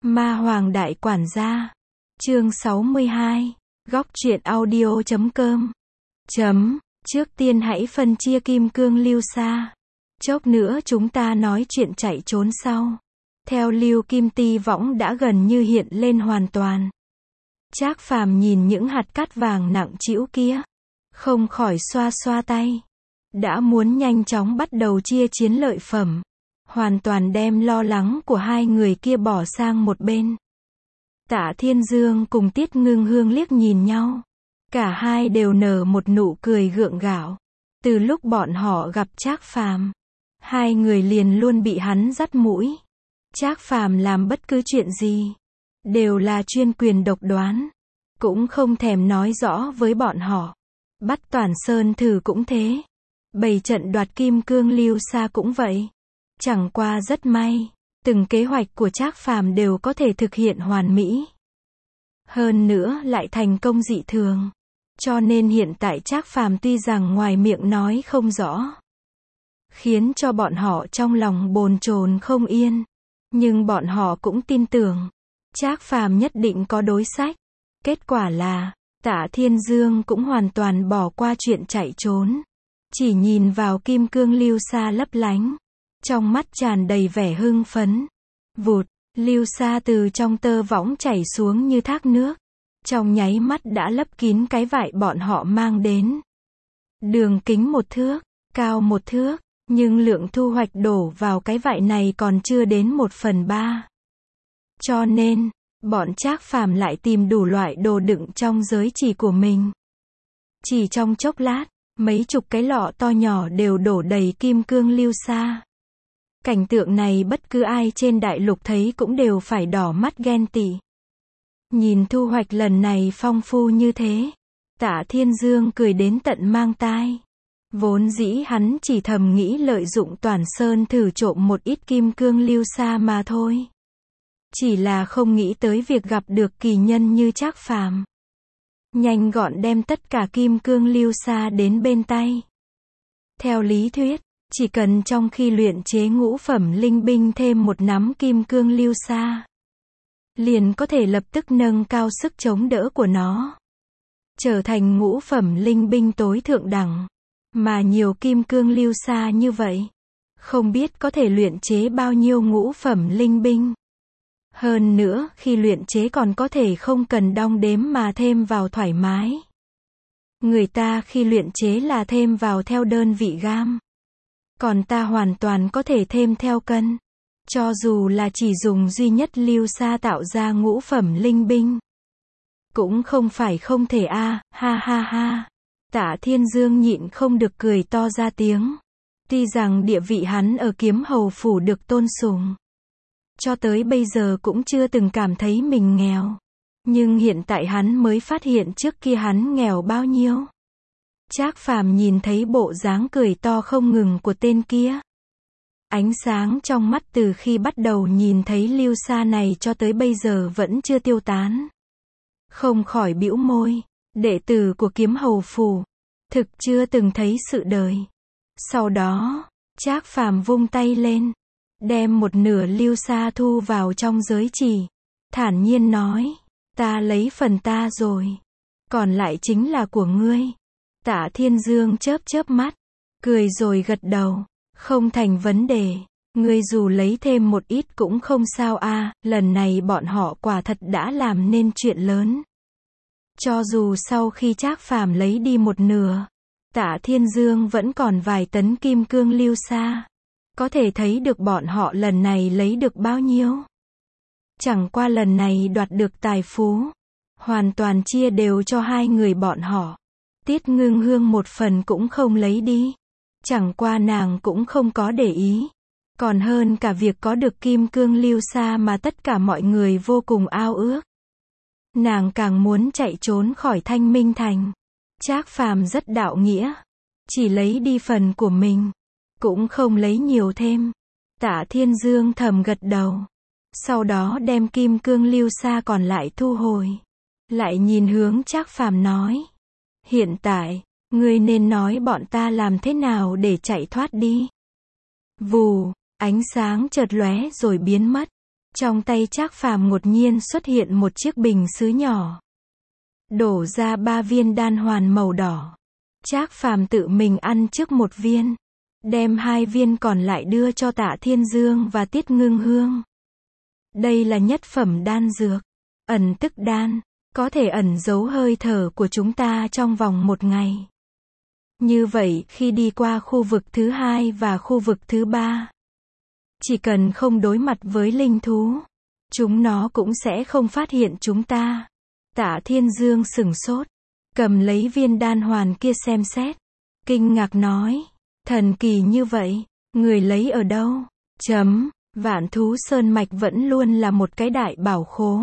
Ma Hoàng Đại Quản Gia. Chương 62. Góc truyện audio.com. Trước tiên hãy phân chia kim cương lưu sa. Chốc nữa chúng ta nói chuyện chạy trốn sau. Theo Lưu Kim Ti võng đã gần như hiện lên hoàn toàn. Trác Phàm nhìn những hạt cát vàng nặng trĩu kia, không khỏi xoa xoa tay. Đã muốn nhanh chóng bắt đầu chia chiến lợi phẩm, hoàn toàn đem lo lắng của hai người kia bỏ sang một bên. Tạ Thiên Dương cùng Tiết Ngưng Hương liếc nhìn nhau. Cả hai đều nở một nụ cười gượng gạo. Từ lúc bọn họ gặp Trác Phàm, hai người liền luôn bị hắn dắt mũi. Trác Phàm làm bất cứ chuyện gì, đều là chuyên quyền độc đoán. Cũng không thèm nói rõ với bọn họ. Bắt Toàn Sơn Thử cũng thế. Bày trận đoạt kim cương lưu sa cũng vậy. Chẳng qua rất may, từng kế hoạch của Trác Phàm đều có thể thực hiện hoàn mỹ. Hơn nữa lại thành công dị thường. Cho nên hiện tại Trác Phàm tuy rằng ngoài miệng nói không rõ, khiến cho bọn họ trong lòng bồn chồn không yên, nhưng bọn họ cũng tin tưởng Trác Phàm nhất định có đối sách. Kết quả là, Tạ Thiên Dương cũng hoàn toàn bỏ qua chuyện chạy trốn. Chỉ nhìn vào kim cương lưu sa lấp lánh, trong mắt tràn đầy vẻ hưng phấn. Vụt, lưu sa từ trong tơ võng chảy xuống như thác nước. Trong nháy mắt đã lấp kín cái vải bọn họ mang đến. Đường kính 1 thước, cao 1 thước, nhưng lượng thu hoạch đổ vào cái vải này còn chưa đến 1/3. Cho nên, bọn Trác Phàm lại tìm đủ loại đồ đựng trong giới chỉ của mình. Chỉ trong chốc lát, mấy chục cái lọ to nhỏ đều đổ đầy kim cương lưu sa. Cảnh tượng này bất cứ ai trên đại lục thấy cũng đều phải đỏ mắt ghen tị. Nhìn thu hoạch lần này phong phú như thế, Tạ Thiên Dương cười đến tận mang tai. Vốn dĩ hắn chỉ thầm nghĩ lợi dụng Toàn Sơn Thử trộm một ít kim cương lưu sa mà thôi. Chỉ là không nghĩ tới việc gặp được kỳ nhân như Trác Phàm. Nhanh gọn đem tất cả kim cương lưu sa đến bên tay. Theo lý thuyết, chỉ cần trong khi luyện chế ngũ phẩm linh binh thêm một nắm kim cương lưu sa, liền có thể lập tức nâng cao sức chống đỡ của nó, trở thành ngũ phẩm linh binh tối thượng đẳng. Mà nhiều kim cương lưu sa như vậy, không biết có thể luyện chế bao nhiêu ngũ phẩm linh binh. Hơn nữa, khi luyện chế còn có thể không cần đong đếm mà thêm vào thoải mái. Người ta khi luyện chế là thêm vào theo đơn vị gam. Còn ta hoàn toàn có thể thêm theo cân. Cho dù là chỉ dùng duy nhất lưu sa tạo ra ngũ phẩm linh binh, cũng không phải không thể a, ha ha ha. Tạ Thiên Dương nhịn không được cười to ra tiếng. Tuy rằng địa vị hắn ở Kiếm Hầu phủ được tôn sùng, cho tới bây giờ cũng chưa từng cảm thấy mình nghèo. Nhưng hiện tại hắn mới phát hiện trước kia hắn nghèo bao nhiêu. Trác Phàm nhìn thấy bộ dáng cười to không ngừng của tên kia. Ánh sáng trong mắt từ khi bắt đầu nhìn thấy lưu sa này cho tới bây giờ vẫn chưa tiêu tán. Không khỏi bĩu môi, đệ tử của Kiếm Hầu phủ, thực chưa từng thấy sự đời. Sau đó, Trác Phàm vung tay lên, đem một nửa lưu sa thu vào trong giới chỉ, thản nhiên nói, ta lấy phần ta rồi, còn lại chính là của ngươi. Tạ Thiên Dương chớp chớp mắt, cười rồi gật đầu, không thành vấn đề, ngươi dù lấy thêm một ít cũng không sao a. Lần này bọn họ quả thật đã làm nên chuyện lớn. Cho dù sau khi Trác Phàm lấy đi một nửa, Tạ Thiên Dương vẫn còn vài tấn kim cương lưu sa. Có thể thấy được bọn họ lần này lấy được bao nhiêu. Chẳng qua lần này đoạt được tài phú, hoàn toàn chia đều cho hai người bọn họ. Tiết Ngưng Hương một phần cũng không lấy đi. Chẳng qua nàng cũng không có để ý. Còn hơn cả việc có được kim cương lưu sa mà tất cả mọi người vô cùng ao ước. Nàng càng muốn chạy trốn khỏi Thanh Minh Thành. Trác Phàm rất đạo nghĩa, chỉ lấy đi phần của mình, cũng không lấy nhiều thêm. Tạ Thiên Dương thầm gật đầu, sau đó đem kim cương lưu sa còn lại thu hồi. Lại nhìn hướng Trác Phàm nói, hiện tại, ngươi nên nói bọn ta làm thế nào để chạy thoát đi. Vù, ánh sáng chợt lóe rồi biến mất. Trong tay Trác Phàm đột nhiên xuất hiện một chiếc bình sứ nhỏ. Đổ ra 3 viên đan hoàn màu đỏ. Trác Phàm tự mình ăn trước 1 viên. Đem 2 viên còn lại đưa cho Tạ Thiên Dương và Tiết Ngưng Hương. Đây là nhất phẩm đan dược. Ẩn tức đan. Có thể ẩn giấu hơi thở của chúng ta trong vòng 1 ngày. Như vậy khi đi qua khu vực thứ 2 và khu vực thứ 3. Chỉ cần không đối mặt với linh thú. Chúng nó cũng sẽ không phát hiện chúng ta. Tạ Thiên Dương sửng sốt. Cầm lấy viên đan hoàn kia xem xét. Kinh ngạc nói. Thần kỳ như vậy. Người lấy ở đâu? Vạn thú sơn mạch vẫn luôn là một cái đại bảo khố.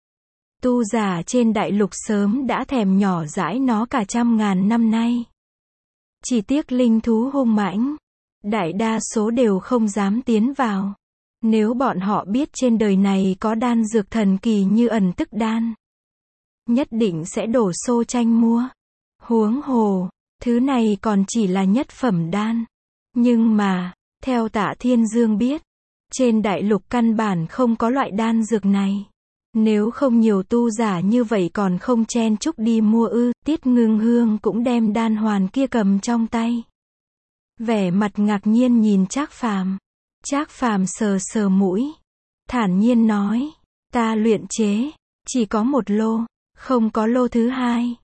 Tu giả trên đại lục sớm đã thèm nhỏ dãi nó cả 100.000 năm nay. Chỉ tiếc linh thú hung mãnh. Đại đa số đều không dám tiến vào. Nếu bọn họ biết trên đời này có đan dược thần kỳ như ẩn tức đan. Nhất định sẽ đổ xô tranh mua. Huống hồ, thứ này còn chỉ là nhất phẩm đan. Nhưng mà, theo Tạ Thiên Dương biết, trên đại lục căn bản không có loại đan dược này. Nếu không nhiều tu giả như vậy còn không chen chúc đi mua ư. Tiết Ngưng Hương cũng đem đan hoàn kia cầm trong tay. Vẻ mặt ngạc nhiên nhìn Trác Phàm. Trác Phàm sờ sờ mũi. Thản nhiên nói. Ta luyện chế. Chỉ có 1 lô. Không có lô thứ 2.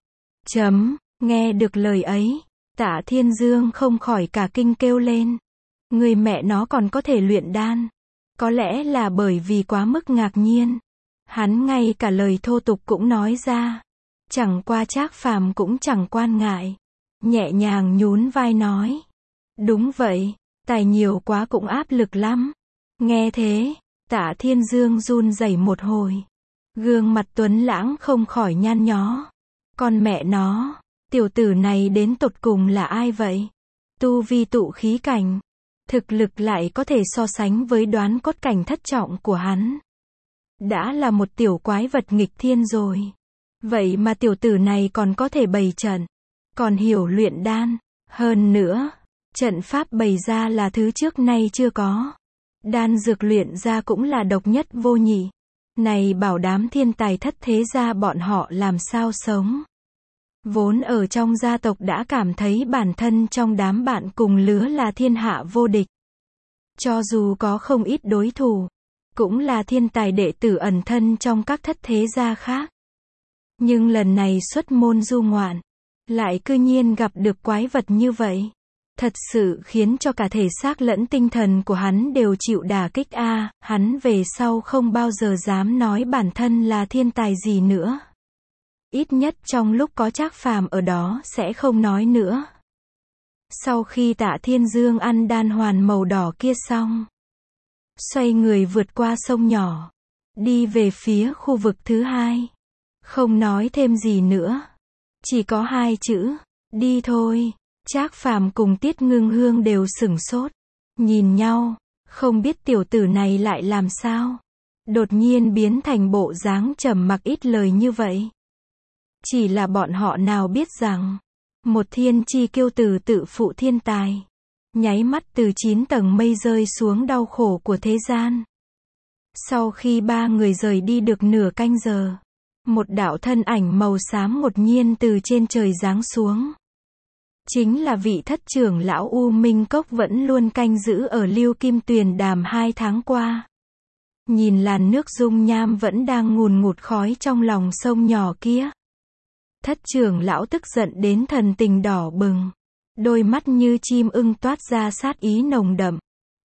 Nghe được lời ấy. Tạ Thiên Dương không khỏi cả kinh kêu lên. Người mẹ nó còn có thể luyện đan. Có lẽ là bởi vì quá mức ngạc nhiên. Hắn ngay cả lời thô tục cũng nói ra. Chẳng qua Trác Phàm cũng chẳng quan ngại. Nhẹ nhàng nhún vai nói. Đúng vậy, tài nhiều quá cũng áp lực lắm. Nghe thế, Tạ Thiên Dương run rẩy một hồi. Gương mặt tuấn lãng không khỏi nhăn nhó. Con mẹ nó, tiểu tử này đến tột cùng là ai vậy? Tu vi tụ khí cảnh. Thực lực lại có thể so sánh với đoán cốt cảnh thất trọng của hắn. Đã là một tiểu quái vật nghịch thiên rồi. Vậy mà tiểu tử này còn có thể bày trận. Còn hiểu luyện đan. Hơn nữa, trận pháp bày ra là thứ trước nay chưa có. Đan dược luyện ra cũng là độc nhất vô nhị. Này bảo đám thiên tài thất thế gia bọn họ làm sao sống. Vốn ở trong gia tộc đã cảm thấy bản thân trong đám bạn cùng lứa là thiên hạ vô địch. Cho dù có không ít đối thủ, cũng là thiên tài đệ tử ẩn thân trong các thất thế gia khác. Nhưng lần này xuất môn du ngoạn, lại cư nhiên gặp được quái vật như vậy. Thật sự khiến cho cả thể xác lẫn tinh thần của hắn đều chịu đả kích a. Hắn về sau không bao giờ dám nói bản thân là thiên tài gì nữa. Ít nhất trong lúc có Trác Phàm ở đó sẽ không nói nữa. Sau khi Tạ Thiên Dương ăn đan hoàn màu đỏ kia xong, xoay người vượt qua sông nhỏ, đi về phía khu vực thứ 2. Không nói thêm gì nữa. Chỉ có 2 chữ, đi thôi. Trác Phàm cùng Tiết Ngưng Hương đều sửng sốt. Nhìn nhau, không biết tiểu tử này lại làm sao. Đột nhiên biến thành bộ dáng trầm mặc ít lời như vậy. Chỉ là bọn họ nào biết rằng, một thiên chi kiêu tử tự phụ thiên tài. Nháy mắt từ 9 tầng mây rơi xuống đau khổ của thế gian. Sau khi 3 người rời đi được nửa canh giờ, một đạo thân ảnh màu xám đột nhiên từ trên trời giáng xuống. Chính là vị thất trưởng lão U Minh Cốc vẫn luôn canh giữ ở Lưu Kim Tuyền Đàm 2 tháng qua. Nhìn làn nước dung nham vẫn đang ngùn ngụt khói trong lòng sông nhỏ kia. Thất trưởng lão tức giận đến thần tình đỏ bừng. Đôi mắt như chim ưng toát ra sát ý nồng đậm.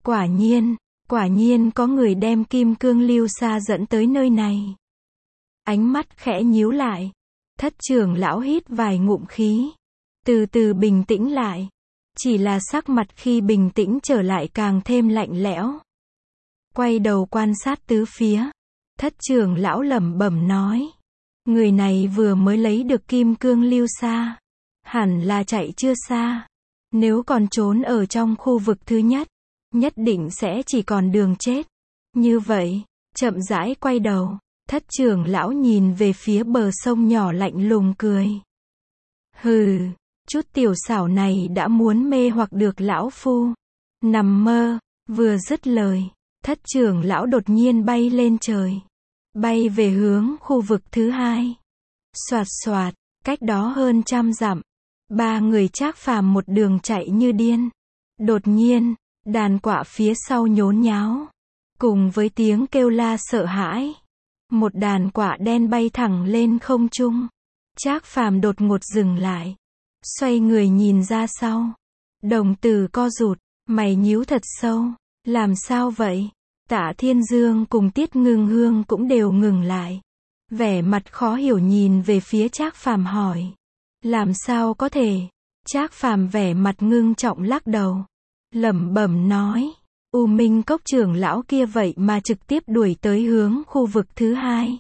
Quả nhiên có người đem kim cương lưu sa dẫn tới nơi này. Ánh mắt khẽ nhíu lại. Thất trưởng lão hít vài ngụm khí. Từ từ bình tĩnh lại. Chỉ là sắc mặt khi bình tĩnh trở lại càng thêm lạnh lẽo. Quay đầu quan sát tứ phía. Thất trưởng lão lẩm bẩm nói. Người này vừa mới lấy được kim cương lưu sa. Hẳn là chạy chưa xa. Nếu còn trốn ở trong khu vực thứ nhất, nhất định sẽ chỉ còn đường chết. Như vậy, chậm rãi quay đầu. Thất trưởng lão nhìn về phía bờ sông nhỏ lạnh lùng cười. Hừ, chút tiểu xảo này đã muốn mê hoặc được lão phu. Nằm mơ. Vừa dứt lời, Thất trưởng lão đột nhiên bay lên trời. Bay về hướng khu vực thứ hai. Soạt soạt, cách đó hơn 100 dặm. Ba người Trác Phàm một đường chạy như điên. Đột nhiên, đàn quạ phía sau nhốn nháo. Cùng với tiếng kêu la sợ hãi. Một đàn quạ đen bay thẳng lên không trung. Trác Phàm đột ngột dừng lại. Xoay người nhìn ra sau. Đồng tử co rụt, mày nhíu thật sâu. Làm sao vậy? Tạ Thiên Dương cùng Tiết Ngưng Hương cũng đều ngừng lại. Vẻ mặt khó hiểu nhìn về phía Trác Phàm hỏi. Làm sao có thể? Trác Phàm vẻ mặt ngưng trọng lắc đầu. Lẩm bẩm nói. U Minh Cốc trưởng lão kia vậy mà trực tiếp đuổi tới hướng khu vực thứ hai.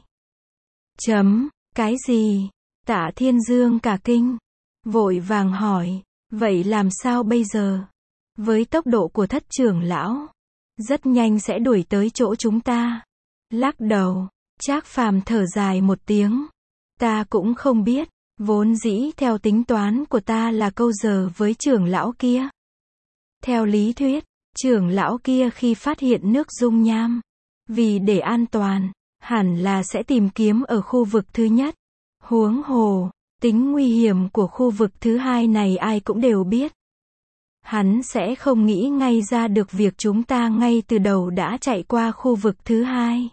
Cái gì? Tạ Thiên Dương cả kinh. Vội vàng hỏi. Vậy làm sao bây giờ? Với tốc độ của thất trưởng lão, rất nhanh sẽ đuổi tới chỗ chúng ta. Lắc đầu, Trác Phàm thở dài một tiếng. Ta cũng không biết, vốn dĩ theo tính toán của ta là câu giờ với trưởng lão kia. Theo lý thuyết, trưởng lão kia khi phát hiện nước dung nham, vì để an toàn, hẳn là sẽ tìm kiếm ở khu vực thứ nhất. Huống hồ, tính nguy hiểm của khu vực thứ hai này ai cũng đều biết. Hắn sẽ không nghĩ ngay ra được việc chúng ta ngay từ đầu đã chạy qua khu vực thứ hai.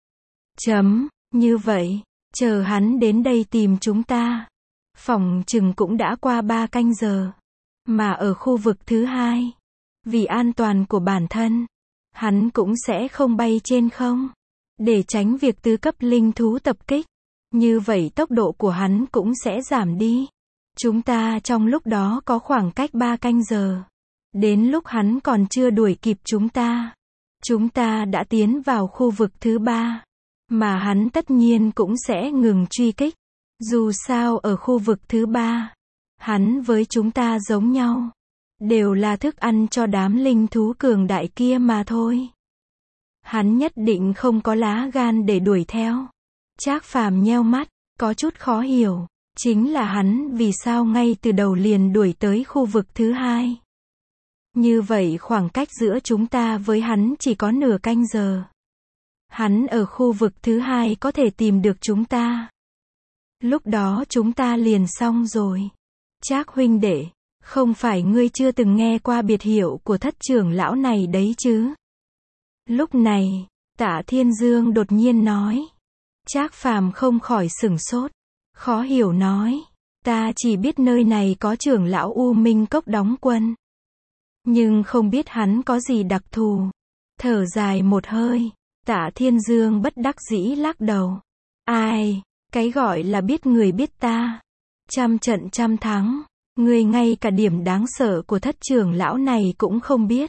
Như vậy, chờ hắn đến đây tìm chúng ta. Phỏng chừng cũng đã qua 3 canh giờ. Mà ở khu vực thứ hai, vì an toàn của bản thân, hắn cũng sẽ không bay trên không. Để tránh việc tứ cấp linh thú tập kích. Như vậy tốc độ của hắn cũng sẽ giảm đi. Chúng ta trong lúc đó có khoảng cách 3 canh giờ. Đến lúc hắn còn chưa đuổi kịp chúng ta đã tiến vào khu vực thứ 3. Mà hắn tất nhiên cũng sẽ ngừng truy kích. Dù sao ở khu vực thứ 3, hắn với chúng ta giống nhau. Đều là thức ăn cho đám linh thú cường đại kia mà thôi. Hắn nhất định không có lá gan để đuổi theo. Trác Phàm nheo mắt, có chút khó hiểu. Chính là hắn vì sao ngay từ đầu liền đuổi tới khu vực thứ hai. Như vậy khoảng cách giữa chúng ta với hắn chỉ có nửa canh giờ. Hắn ở khu vực thứ hai có thể tìm được chúng ta. Lúc đó chúng ta liền xong rồi. Trác huynh đệ, không phải ngươi chưa từng nghe qua biệt hiệu của thất trưởng lão này đấy chứ? Lúc này, Tạ Thiên Dương đột nhiên nói. Trác Phàm không khỏi sửng sốt. Khó hiểu nói. Ta chỉ biết nơi này có trưởng lão U Minh Cốc đóng quân. Nhưng không biết hắn có gì đặc thù. Thở dài một hơi. Tạ Thiên Dương bất đắc dĩ lắc đầu. Ai, cái gọi là biết người biết ta. Trăm trận trăm thắng. Người ngay cả điểm đáng sợ của thất trưởng lão này cũng không biết.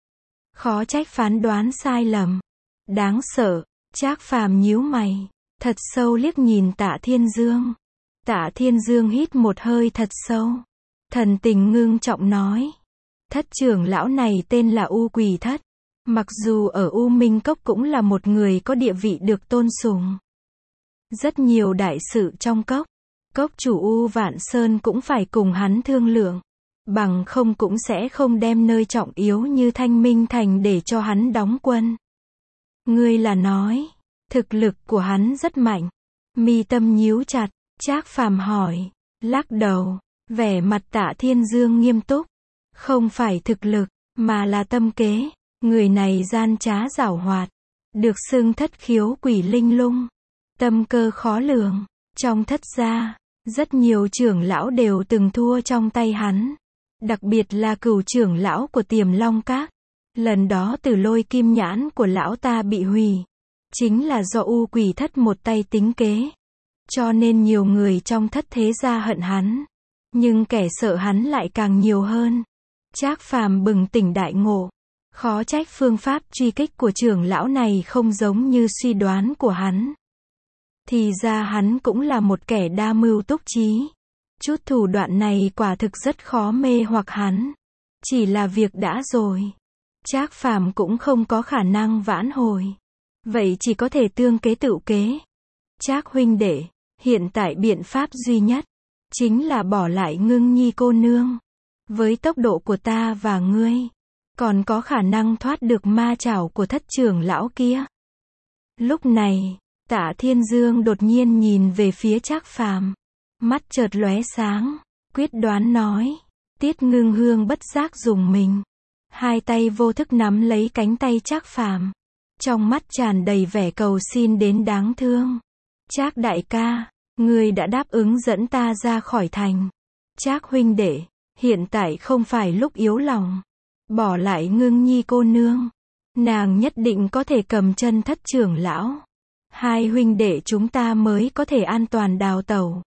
Khó trách phán đoán sai lầm. Đáng sợ. Trác Phàm nhíu mày. Thật sâu liếc nhìn Tạ Thiên Dương. Tạ Thiên Dương hít một hơi thật sâu. Thần tình ngưng trọng nói. Thất trưởng lão này tên là U Quỷ Thất. Mặc dù ở U Minh Cốc cũng là một người có địa vị được tôn sùng. Rất nhiều đại sự trong cốc. Cốc chủ U Vạn Sơn cũng phải cùng hắn thương lượng. Bằng không cũng sẽ không đem nơi trọng yếu như Thanh Minh Thành để cho hắn đóng quân. Ngươi là nói, thực lực của hắn rất mạnh. Mi tâm nhíu chặt, Trác Phàm hỏi, lắc đầu, vẻ mặt Tạ Thiên Dương nghiêm túc. Không phải thực lực, mà là tâm kế. Người này gian trá giảo hoạt, được xưng thất khiếu quỷ linh lung, tâm cơ khó lường. Trong thất gia, rất nhiều trưởng lão đều từng thua trong tay hắn. Đặc biệt là cửu trưởng lão của Tiềm Long Các. Lần đó Tử Lôi Kim Nhãn của lão ta bị hủy. Chính là do U Quỷ Thất một tay tính kế. Cho nên nhiều người trong thất thế gia hận hắn. Nhưng kẻ sợ hắn lại càng nhiều hơn. Trác Phàm bừng tỉnh đại ngộ. Khó trách phương pháp truy kích của trưởng lão này không giống như suy đoán của hắn. Thì ra hắn cũng là một kẻ đa mưu túc trí. Chút thủ đoạn này quả thực rất khó mê hoặc hắn. Chỉ là việc đã rồi. Trác Phàm cũng không có khả năng vãn hồi. Vậy chỉ có thể tương kế tự kế. Trác huynh đệ, hiện tại biện pháp duy nhất chính là bỏ lại Ngưng Nhi cô nương. Với tốc độ của ta và ngươi, còn có khả năng thoát được ma chảo của thất trưởng lão kia. Lúc này, Tạ Thiên Dương đột nhiên nhìn về phía Trác Phàm, mắt chợt lóe sáng, quyết đoán nói. Tiết Ngưng Hương bất giác rùng mình, hai tay vô thức nắm lấy cánh tay Trác Phàm, trong mắt tràn đầy vẻ cầu xin đến đáng thương. Trác đại ca, ngươi đã đáp ứng dẫn ta ra khỏi thành. Trác huynh đệ, hiện tại không phải lúc yếu lòng. Bỏ lại Ngưng Nhi cô nương, nàng nhất định có thể cầm chân thất trưởng lão. Hai huynh đệ chúng ta mới có thể an toàn đào tẩu.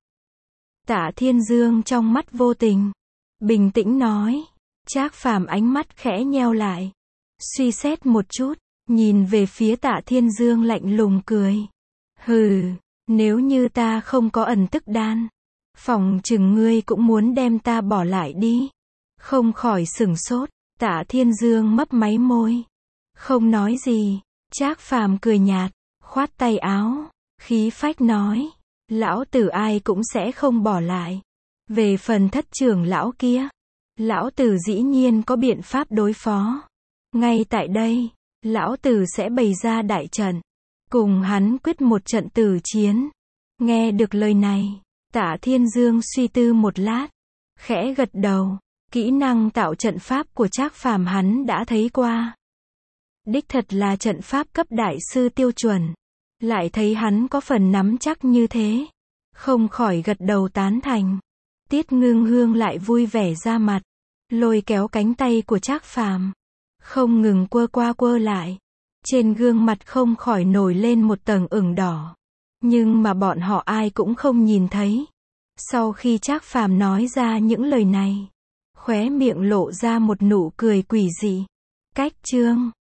Tạ Thiên Dương trong mắt vô tình, bình tĩnh nói. Trác Phàm ánh mắt khẽ nheo lại, suy xét một chút, nhìn về phía Tạ Thiên Dương lạnh lùng cười. Hừ, nếu như ta không có ẩn tức đan, phỏng chừng ngươi cũng muốn đem ta bỏ lại đi. Không khỏi sửng sốt, Tạ Thiên Dương mấp máy môi, không nói gì. Trác Phàm cười nhạt, khoát tay áo, khí phách nói. Lão tử ai cũng sẽ không bỏ lại. Về phần thất trưởng lão kia, lão tử dĩ nhiên có biện pháp đối phó. Ngay tại đây, lão tử sẽ bày ra đại trận, cùng hắn quyết một trận tử chiến. Nghe được lời này, Tạ Thiên Dương suy tư một lát, khẽ gật đầu. Kỹ năng tạo trận pháp của Trác Phàm hắn đã thấy qua. Đích thật là trận pháp cấp đại sư tiêu chuẩn. Lại thấy hắn có phần nắm chắc như thế, không khỏi gật đầu tán thành. Tiết Ngưng Hương lại vui vẻ ra mặt, lôi kéo cánh tay của Trác Phàm, không ngừng quơ qua quơ lại. Trên gương mặt không khỏi nổi lên một tầng ửng đỏ, nhưng mà bọn họ ai cũng không nhìn thấy. Sau khi Trác Phàm nói ra những lời này, khóe miệng lộ ra một nụ cười quỷ dị. Cách chương